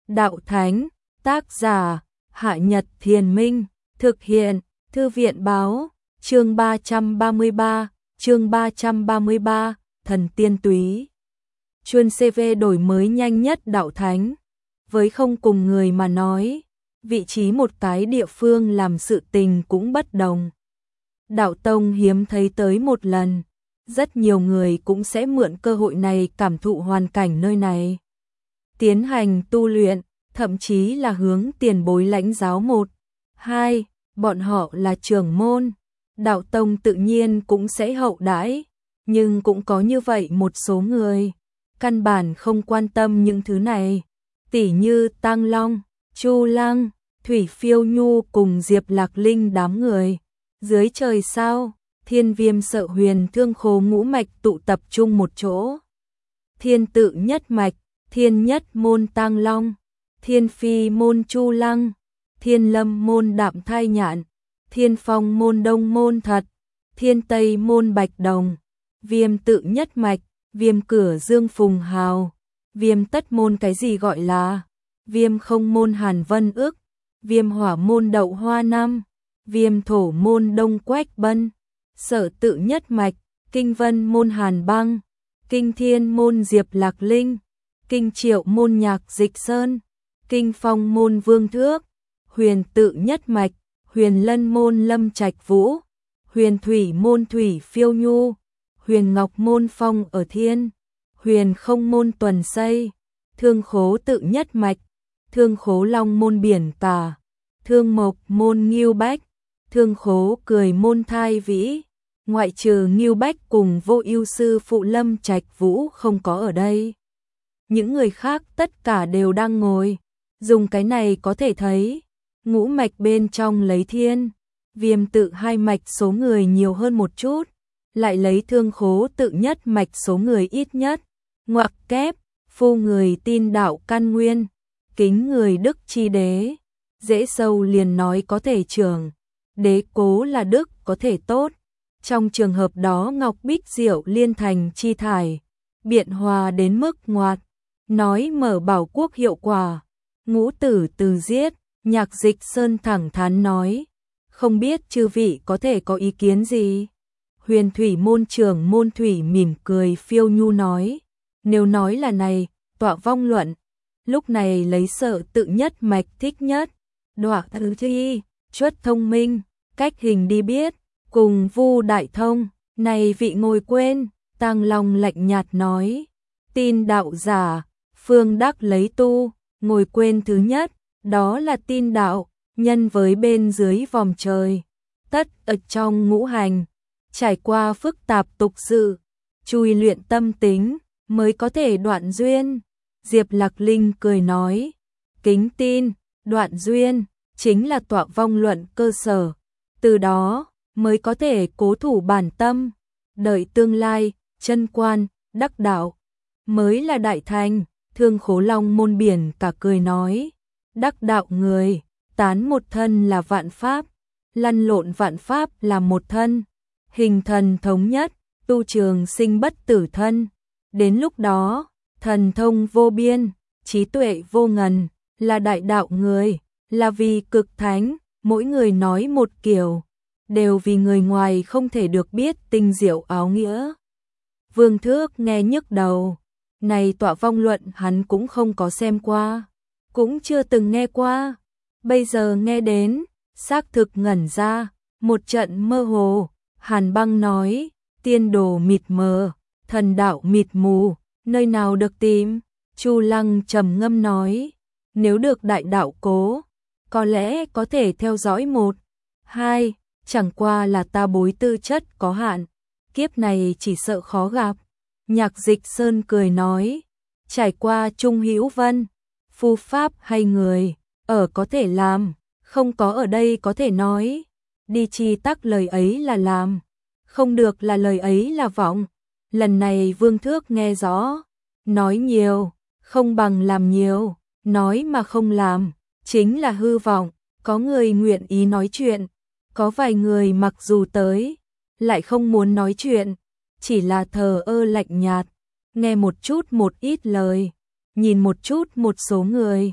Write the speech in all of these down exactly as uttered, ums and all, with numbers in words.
Đạo Thánh, tác giả, Hạ Nhật Thiền Minh, thực hiện, Thư viện báo, chương ba trăm ba mươi ba, chương ba trăm ba mươi ba, Thần Tiên Túy. Chuyên xê vê đổi mới nhanh nhất Đạo Thánh. Với không cùng người mà nói, vị trí một cái địa phương làm sự tình cũng bất đồng. Đạo Tông hiếm thấy tới một lần, rất nhiều người cũng sẽ mượn cơ hội này cảm thụ hoàn cảnh nơi này. Tiến hành tu luyện, thậm chí là hướng tiền bối lãnh giáo một, hai, bọn họ là trưởng môn. Đạo Tông tự nhiên cũng sẽ hậu đãi, nhưng cũng có như vậy một số người, căn bản không quan tâm những thứ này. Tỉ như Tăng Long, Chu Lăng, Thủy Phiêu Nhu cùng Diệp Lạc Linh đám người. Dưới trời sao, Thiên Viêm Sợ Huyền Thương Khố ngũ mạch tụ tập trung một chỗ. Thiên Tự Nhất Mạch, Thiên Nhất Môn Tăng Long, Thiên Phi Môn Chu Lăng, Thiên Lâm Môn Đạm Thai Nhạn, Thiên Phong Môn Đông Môn Thật, Thiên Tây Môn Bạch Đồng, Viêm Tự Nhất Mạch, Viêm Cửa Dương Phùng Hào, Viêm Tất Môn cái gì gọi là, Viêm Không Môn Hàn Vân Ước, Viêm Hỏa Môn Đậu Hoa Năm, Viêm Thổ Môn Đông Quách Bân, Sở Tự Nhất Mạch, Kinh Vân Môn Hàn Băng, Kinh Thiên Môn Diệp Lạc Linh, Kinh Triệu Môn Nhạc Dịch Sơn, Kinh Phong Môn Vương Thước, Huyền Tự Nhất Mạch, Huyền Lân Môn Lâm Trạch Vũ, Huyền Thủy Môn Thủy Phiêu Nhu, Huyền Ngọc Môn Phong ở Thiên, Huyền Không Môn Tuần Xây, Thương Khố Tự Nhất Mạch, Thương Khố Long Môn Biển Cả, Thương Mộc Môn Ngưu Bách, Thương Khố Cười Môn Thai Vĩ. Ngoại trừ Ngưu Bách cùng Vô Ưu sư phụ Lâm Trạch Vũ không có ở đây, những người khác tất cả đều đang ngồi. Dùng cái này có thể thấy, ngũ mạch bên trong lấy Thiên Viêm Tự hai mạch số người nhiều hơn một chút, lại lấy Thương Khố Tự Nhất Mạch số người ít nhất. Ngoặc kép, phu người tin đạo căn nguyên, kính người đức chi đế. Dễ sâu liền nói có thể trường, đế cố là đức có thể tốt. Trong trường hợp đó Ngọc Bích Diệu liên thành chi thải, biện hòa đến mức ngoạt, nói mở bảo quốc hiệu quả. Ngũ tử từ giết, Nhạc Dịch Sơn thẳng thắn nói, không biết chư vị có thể có ý kiến gì. Huyền Thủy Môn trưởng môn Thủy mỉm cười phiêu nhu nói, nếu nói là này, tọa vong luận, lúc này lấy Sở Tự Nhất Mạch thích nhất. Đọa thứ thi, chuất thông minh, cách hình đi biết, cùng Vu Đại Thông, này vị ngồi quên. Tăng Long lạnh nhạt nói, tin đạo giả, phương đắc lấy tu, ngồi quên thứ nhất, đó là tin đạo, nhân với bên dưới vòng trời, tất ở trong ngũ hành, trải qua phức tạp tục sự, chui luyện tâm tính, mới có thể đoạn duyên. Diệp Lạc Linh cười nói, kính tin, đoạn duyên, chính là tọa vong luận cơ sở, từ đó mới có thể cố thủ bản tâm, đợi tương lai, chân quan, đắc đạo, mới là đại thành. Thương Khố Long Môn Biển Cả cười nói, đắc đạo người, tán một thân là vạn pháp, lăn lộn vạn pháp là một thân, hình thần thống nhất, tu trường sinh bất tử thân. Đến lúc đó, thần thông vô biên, trí tuệ vô ngần, là đại đạo người, là vì cực thánh, mỗi người nói một kiểu, đều vì người ngoài không thể được biết tinh diệu áo nghĩa. Vương Thước nghe nhức đầu, này tọa vong luận hắn cũng không có xem qua, cũng chưa từng nghe qua, bây giờ nghe đến, xác thực ngẩn ra, một trận mơ hồ. Hàn Băng nói, tiên đồ mịt mờ, thần đạo mịt mù, nơi nào được tìm. Chu Lăng trầm ngâm nói, nếu được đại đạo cố, có lẽ có thể theo dõi một, hai, chẳng qua là ta bối tư chất có hạn, kiếp này chỉ sợ khó gặp. Nhạc Dịch Sơn cười nói, trải qua Trung Hữu Vân, phu pháp hay người, ở có thể làm, không có ở đây có thể nói, đi chi tắc lời ấy là làm, không được là lời ấy là vọng. Lần này Vương Thước nghe rõ, nói nhiều, không bằng làm nhiều, nói mà không làm, chính là hư vọng. Có người nguyện ý nói chuyện, có vài người mặc dù tới, lại không muốn nói chuyện, chỉ là thờ ơ lạnh nhạt, nghe một chút một ít lời, nhìn một chút một số người,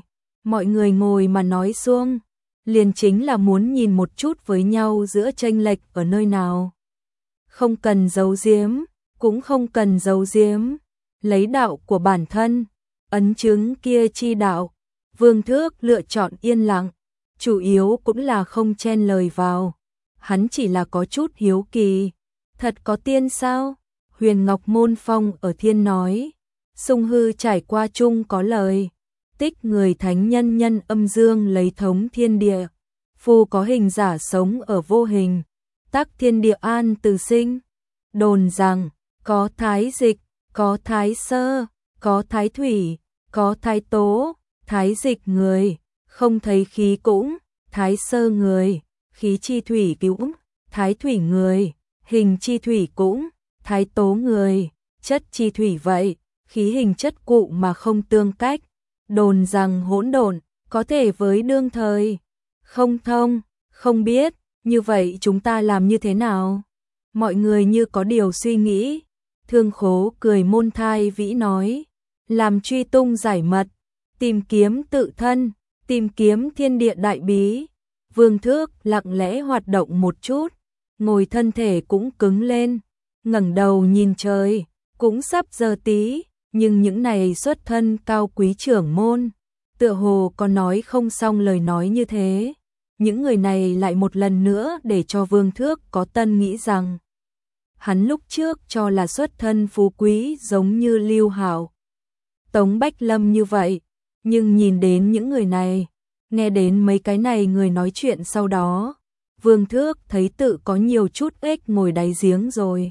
Mọi người ngồi mà nói xuông, liền chính là muốn nhìn một chút với nhau giữa chênh lệch ở nơi nào. Không cần giấu giếm, cũng không cần giấu giếm, lấy đạo của bản thân, ấn chứng kia chi đạo. Vương Thước lựa chọn yên lặng, chủ yếu cũng là không chen lời vào. Hắn chỉ là có chút hiếu kỳ, thật có tiên sao? Huyền Ngọc Môn Phong ở thiên nói, sung hư trải qua chung có lời, tích người thánh nhân nhân âm dương lấy thống thiên địa, phù có hình giả sống ở vô hình, tắc thiên địa an từ sinh. Đồn rằng, có thái dịch, có thái sơ, có thái thủy, có thái tố, thái dịch người, không thấy khí cũng, thái sơ người, khí chi thủy cũng, thái thủy người, hình chi thủy cũng, thái tố người, chất chi thủy vậy, khí hình chất cụ mà không tương cách. Đồn rằng hỗn độn có thể với đương thời, không thông, không biết, như vậy chúng ta làm như thế nào? Mọi người như có điều suy nghĩ, Thương Khố cười môn thai vĩ nói, làm truy tung giải mật, tìm kiếm tự thân, tìm kiếm thiên địa đại bí. Vương Thước lặng lẽ hoạt động một chút, ngồi thân thể cũng cứng lên, ngẩng đầu nhìn trời, cũng sắp giờ tí, nhưng những này xuất thân cao quý trưởng môn, tựa hồ có nói không xong lời nói như thế. Những người này lại một lần nữa để cho Vương Thước có tân nghĩ rằng hắn lúc trước cho là xuất thân phú quý giống như Lưu Hạo, Tống Bách Lâm như vậy, nhưng nhìn đến những người này, nghe đến mấy cái này người nói chuyện sau đó, Vương Thước thấy tự có nhiều chút ếch ngồi đáy giếng rồi.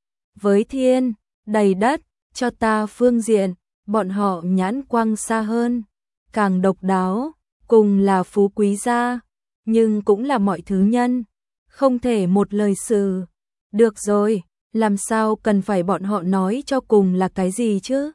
Với thiên, đầy đất, cho ta phương diện, bọn họ nhãn quang xa hơn, càng độc đáo, cùng là phú quý gia, nhưng cũng là mọi thứ nhân, không thể một lời xử. Được rồi, làm sao cần phải bọn họ nói cho cùng là cái gì chứ?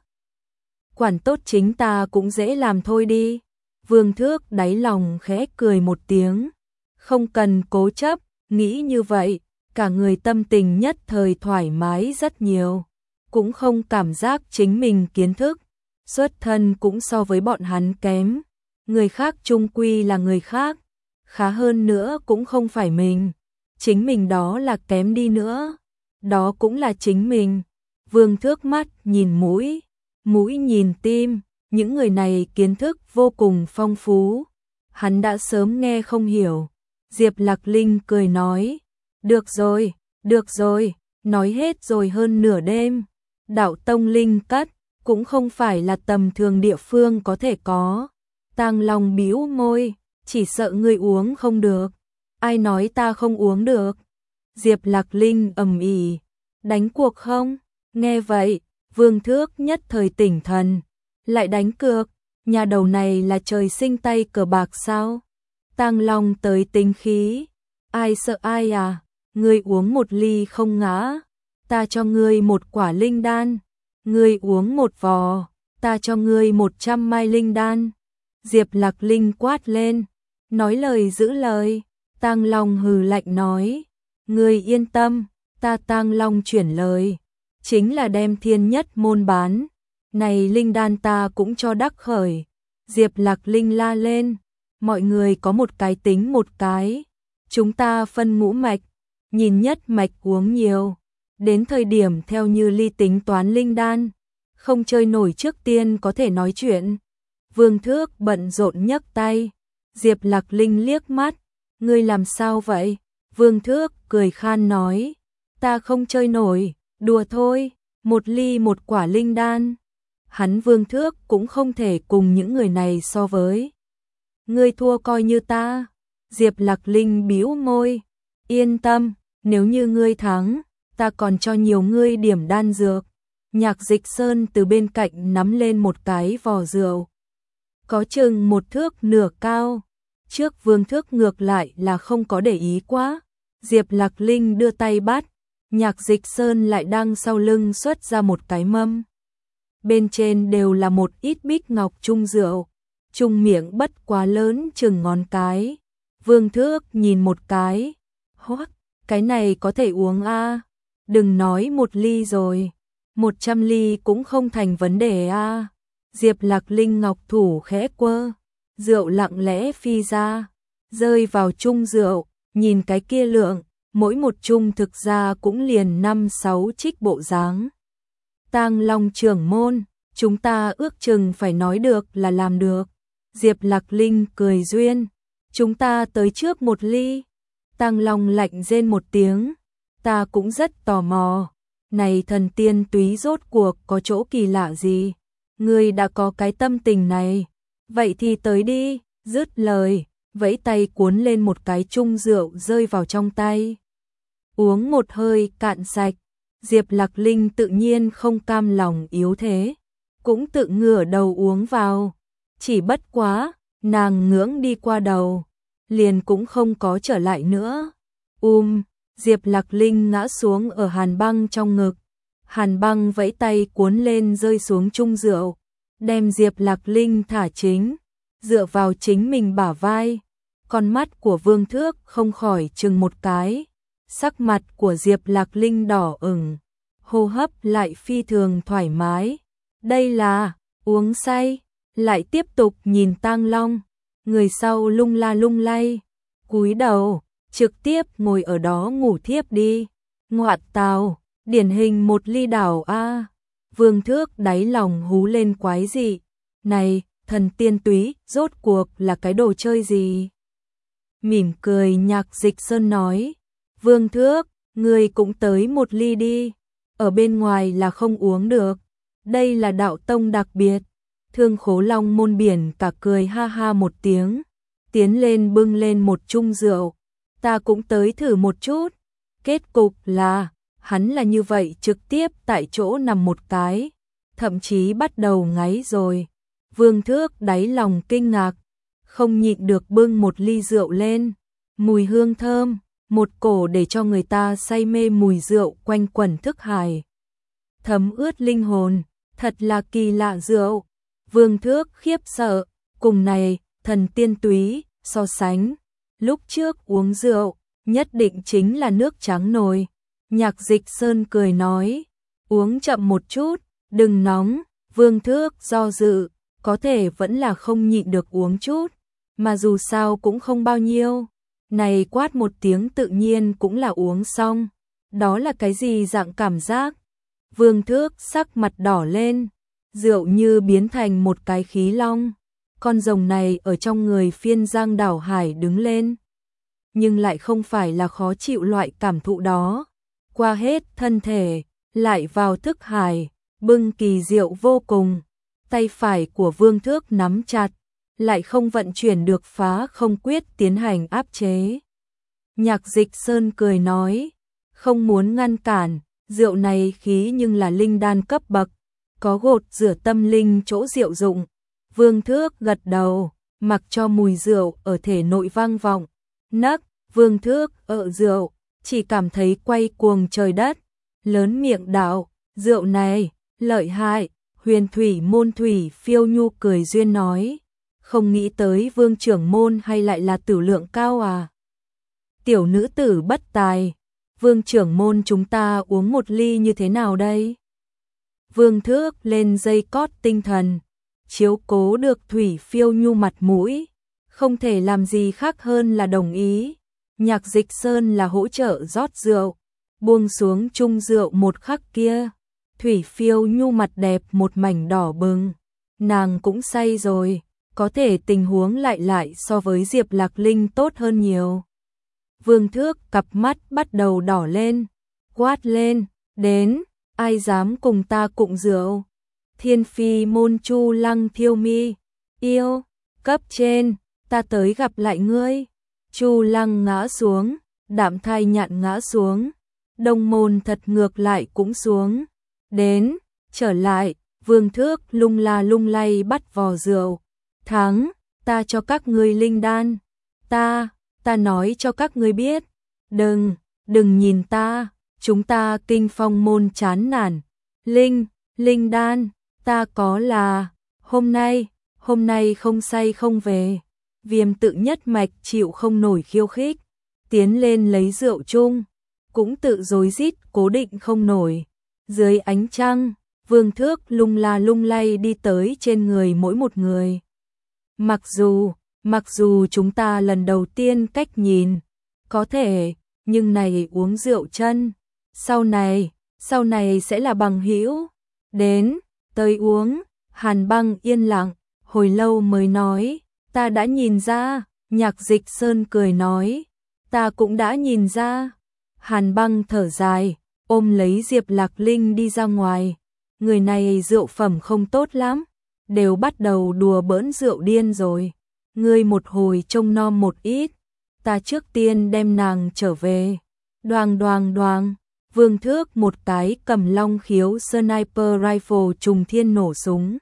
Quản tốt chính ta cũng dễ làm thôi đi. Vương Thước đáy lòng khẽ cười một tiếng, không cần cố chấp, nghĩ như vậy, cả người tâm tình nhất thời thoải mái rất nhiều, cũng không cảm giác chính mình kiến thức, xuất thân cũng so với bọn hắn kém, người khác chung quy là người khác, khá hơn nữa cũng không phải mình, chính mình đó là kém đi nữa, đó cũng là chính mình. Vương Thước mắt nhìn mũi, mũi nhìn tim, những người này kiến thức vô cùng phong phú, hắn đã sớm nghe không hiểu. Diệp Lạc Linh cười nói, được rồi, được rồi, nói hết rồi hơn nửa đêm, đạo tông linh cất, cũng không phải là tầm thường địa phương có thể có. Tang Long bĩu môi, chỉ sợ ngươi uống không được. Ai nói ta không uống được? Diệp Lạc Linh ầm ĩ, đánh cuộc không? Nghe vậy, Vương Thước nhất thời tỉnh thần, lại đánh cược, nhà đầu này là trời sinh tay cờ bạc sao? Tang Long tới tính khí, ai sợ ai à? Ngươi uống một ly không ngã, ta cho ngươi một quả linh đan, ngươi uống một vò, ta cho ngươi một trăm mai linh đan. Diệp Lạc Linh quát lên, nói lời giữ lời. Tang Long hừ lạnh nói, ngươi yên tâm, ta Tang Long chuyển lời, chính là đem thiên nhất môn bán, này linh đan ta cũng cho đắc khởi. Diệp Lạc Linh la lên, mọi người có một cái tính một cái, chúng ta phân ngũ mạch, nhìn nhất mạch uống nhiều, đến thời điểm theo như ly tính toán linh đan, không chơi nổi trước tiên có thể nói chuyện. Vương Thước bận rộn nhấc tay, Diệp Lạc Linh liếc mắt, ngươi làm sao vậy? Vương Thước cười khan nói, ta không chơi nổi, đùa thôi, một ly một quả linh đan. Hắn Vương Thước cũng không thể cùng những người này so với. Ngươi thua coi như ta. Diệp Lạc Linh bĩu môi, yên tâm, nếu như ngươi thắng, ta còn cho nhiều ngươi điểm đan dược. Nhạc Dịch Sơn từ bên cạnh nắm lên một cái vò rượu, có chừng một thước nửa cao. Trước Vương Thước ngược lại là không có để ý quá. Diệp Lạc Linh đưa tay bắt, Nhạc Dịch Sơn lại đang sau lưng xuất ra một cái mâm. Bên trên đều là một ít bích ngọc chung rượu, chung miệng bất quá lớn chừng ngón cái. Vương Thước nhìn một cái, hoắc, cái này có thể uống a, à? Đừng nói một ly rồi, một trăm ly cũng không thành vấn đề a. À? Diệp Lạc Linh ngọc thủ khẽ quơ, rượu lặng lẽ phi ra, rơi vào chung rượu, nhìn cái kia lượng, mỗi một chung thực ra cũng liền năm sáu trích bộ dáng. Tang Long trưởng môn, chúng ta ước chừng phải nói được là làm được. Diệp Lạc Linh cười duyên, chúng ta tới trước một ly. Tang Long lạnh rên một tiếng, ta cũng rất tò mò. Này thần tiên túy rốt cuộc có chỗ kỳ lạ gì? Ngươi đã có cái tâm tình này, vậy thì tới đi. Dứt lời, vẫy tay cuốn lên một cái chung rượu rơi vào trong tay. Uống một hơi cạn sạch, Diệp Lạc Linh tự nhiên không cam lòng yếu thế, cũng tự ngửa đầu uống vào. Chỉ bất quá, nàng ngưỡng đi qua đầu, liền cũng không có trở lại nữa. Um, Diệp Lạc Linh ngã xuống ở Hàn Băng trong ngực. Hàn Băng vẫy tay cuốn lên rơi xuống chung rượu, đem Diệp Lạc Linh thả chính, dựa vào chính mình bả vai. Con mắt của Vương Thước không khỏi chừng một cái, sắc mặt của Diệp Lạc Linh đỏ ửng, hô hấp lại phi thường thoải mái. Đây là uống say, lại tiếp tục nhìn Tang Long, người sau lung la lung lay, cúi đầu, trực tiếp ngồi ở đó ngủ thiếp đi. Ngoạn tào, điển hình một ly đảo a. Vương Thước đáy lòng hú lên quái dị, này, thần tiên túy, rốt cuộc là cái đồ chơi gì? Mỉm cười Nhạc Dịch Sơn nói, Vương Thước, ngươi cũng tới một ly đi, ở bên ngoài là không uống được, đây là đạo tông đặc biệt. Thương Khố Long môn biển cả cười ha ha một tiếng, tiến lên bưng lên một chung rượu, ta cũng tới thử một chút. Kết cục là, hắn là như vậy trực tiếp tại chỗ nằm một cái, thậm chí bắt đầu ngáy rồi. Vương Thước đáy lòng kinh ngạc, không nhịn được bưng một ly rượu lên, mùi hương thơm, một cổ để cho người ta say mê mùi rượu quanh quẩn thức hải, thấm ướt linh hồn, thật là kỳ lạ rượu. Vương Thước khiếp sợ, cùng này, thần tiên túy, so sánh, lúc trước uống rượu, nhất định chính là nước trắng nồi. Nhạc Dịch Sơn cười nói, uống chậm một chút, đừng nóng. Vương Thước do dự, có thể vẫn là không nhịn được uống chút, mà dù sao cũng không bao nhiêu. Này quát một tiếng tự nhiên cũng là uống xong. Đó là cái gì dạng cảm giác? Vương Thước sắc mặt đỏ lên, rượu như biến thành một cái khí long. Con rồng này ở trong người phiên giang đảo hải đứng lên, nhưng lại không phải là khó chịu loại cảm thụ đó. Qua hết thân thể, lại vào thức hải, bưng kỳ diệu vô cùng. Tay phải của Vương Thước nắm chặt, lại không vận chuyển được phá không quyết tiến hành áp chế. Nhạc Dịch Sơn cười nói, không muốn ngăn cản, rượu này khí nhưng là linh đan cấp bậc, có gột rửa tâm linh chỗ diệu dụng. Vương Thước gật đầu, mặc cho mùi rượu ở thể nội vang vọng. Nấc, Vương Thước ở rượu, chỉ cảm thấy quay cuồng trời đất, lớn miệng đạo, rượu này, lợi hại. Huyền Thủy môn Thủy Phiêu Nhu cười duyên nói, không nghĩ tới Vương trưởng môn hay lại là tử lượng cao à. Tiểu nữ tử bất tài, Vương trưởng môn chúng ta uống một ly như thế nào đây? Vương Thước lên dây cót tinh thần, chiếu cố được Thủy Phiêu Nhu mặt mũi, không thể làm gì khác hơn là đồng ý. Nhạc Dịch Sơn là hỗ trợ rót rượu, buông xuống chung rượu một khắc kia, Thủy Phiêu Nhu mặt đẹp một mảnh đỏ bừng, nàng cũng say rồi, có thể tình huống lại lại so với Diệp Lạc Linh tốt hơn nhiều. Vương Thước cặp mắt bắt đầu đỏ lên, quát lên, đến, ai dám cùng ta cụng rượu? Thiên Phi môn Chu Lăng Thiêu Mi, yêu, cấp trên, ta tới gặp lại ngươi. Chu Lăng ngã xuống, Đạm Thai Nhạn ngã xuống, Đông Môn Thật ngược lại cũng xuống. Đến, trở lại, Vương Thước lung la lung lay bắt vò rượu. Thắng, ta cho các ngươi linh đan. Ta, ta nói cho các ngươi biết. Đừng, đừng nhìn ta, chúng ta Kinh Phong môn chán nản. Linh, linh đan, ta có là, hôm nay, hôm nay không say không về. Viêm tự nhất mạch chịu không nổi khiêu khích, tiến lên lấy rượu chung, cũng tự rối rít cố định không nổi. Dưới ánh trăng, Vương Thước lung la lung lay đi tới trên người mỗi một người. Mặc dù, mặc dù chúng ta lần đầu tiên cách nhìn, có thể, nhưng này uống rượu chân, sau này, sau này sẽ là bằng hữu. Đến, tới uống, Hàn Băng yên lặng, hồi lâu mới nói, ta đã nhìn ra, Nhạc Dịch Sơn cười nói, ta cũng đã nhìn ra. Hàn Băng thở dài, ôm lấy Diệp Lạc Linh đi ra ngoài, người này rượu phẩm không tốt lắm, đều bắt đầu đùa bỡn rượu điên rồi, ngươi một hồi trông nom một ít, ta trước tiên đem nàng trở về. Đoàng đoàng đoàng, Vương Thước một cái cầm long khiếu sniper rifle trùng thiên nổ súng.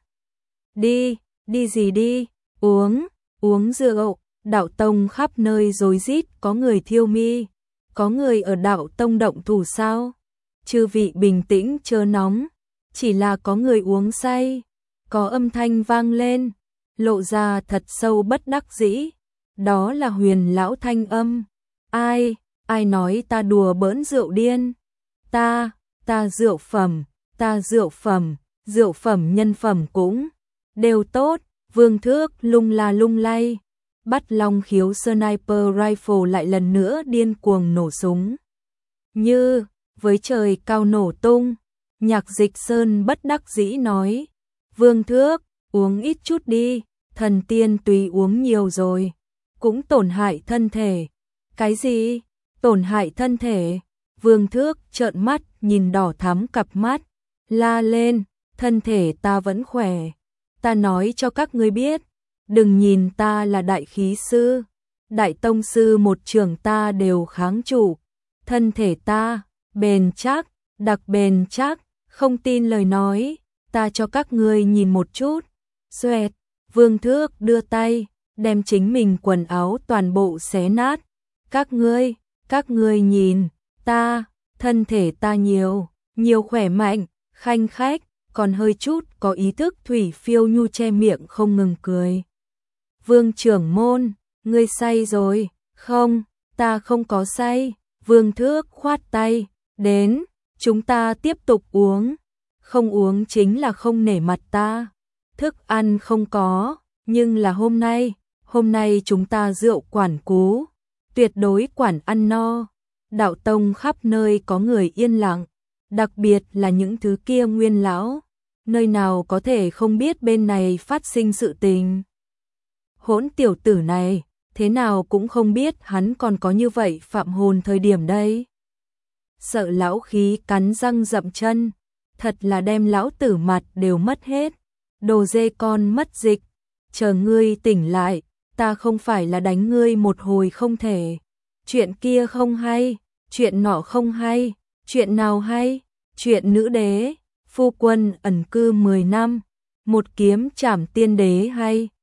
Đi, đi gì đi, uống, uống rượu, đạo tông khắp nơi rối rít, có người thiêu mi, có người ở đạo tông động thủ sao? Chư vị bình tĩnh chớ nóng, chỉ là có người uống say, có âm thanh vang lên, lộ ra thật sâu bất đắc dĩ, đó là Huyền lão thanh âm. Ai, ai nói ta đùa bỡn rượu điên? Ta, ta rượu phẩm, ta rượu phẩm, rượu phẩm nhân phẩm cũng đều tốt. Vương Thước lung la lung lay, bắt long khiếu sniper rifle lại lần nữa điên cuồng nổ súng. Như, với trời cao nổ tung, Nhạc Dịch Sơn bất đắc dĩ nói, Vương Thước, uống ít chút đi, thần tiên tùy uống nhiều rồi, cũng tổn hại thân thể. Cái gì? Tổn hại thân thể? Vương Thước trợn mắt nhìn đỏ thắm cặp mắt, la lên, thân thể ta vẫn khỏe. Ta nói cho các ngươi biết, đừng nhìn ta là đại khí sư, đại tông sư một trường ta đều kháng trụ, thân thể ta bền chắc, đặc bền chắc, không tin lời nói, ta cho các ngươi nhìn một chút. Xoẹt, Vương Thước đưa tay, đem chính mình quần áo toàn bộ xé nát. Các ngươi, các ngươi nhìn, ta, thân thể ta nhiều, nhiều khỏe mạnh, khanh khách, còn hơi chút có ý thức. Thủy Phiêu Nhu che miệng không ngừng cười. Vương trưởng môn, ngươi say rồi? Không, ta không có say. Vương Thước khoát tay, đến, chúng ta tiếp tục uống. Không uống chính là không nể mặt ta. Thức ăn không có, nhưng là hôm nay, hôm nay chúng ta rượu quản cú, tuyệt đối quản ăn no. Đạo tông khắp nơi có người yên lặng, đặc biệt là những thứ kia nguyên lão, nơi nào có thể không biết bên này phát sinh sự tình. Hỗn tiểu tử này, thế nào cũng không biết hắn còn có như vậy phạm hồn thời điểm đây. Sợ lão khí cắn răng dậm chân, thật là đem lão tử mặt đều mất hết. Đồ dê con mất dịch, chờ ngươi tỉnh lại, ta không phải là đánh ngươi một hồi không thể. Chuyện kia không hay, chuyện nọ không hay, chuyện nào hay? Chuyện nữ đế, phu quân ẩn cư mười năm, một kiếm trảm tiên đế hay?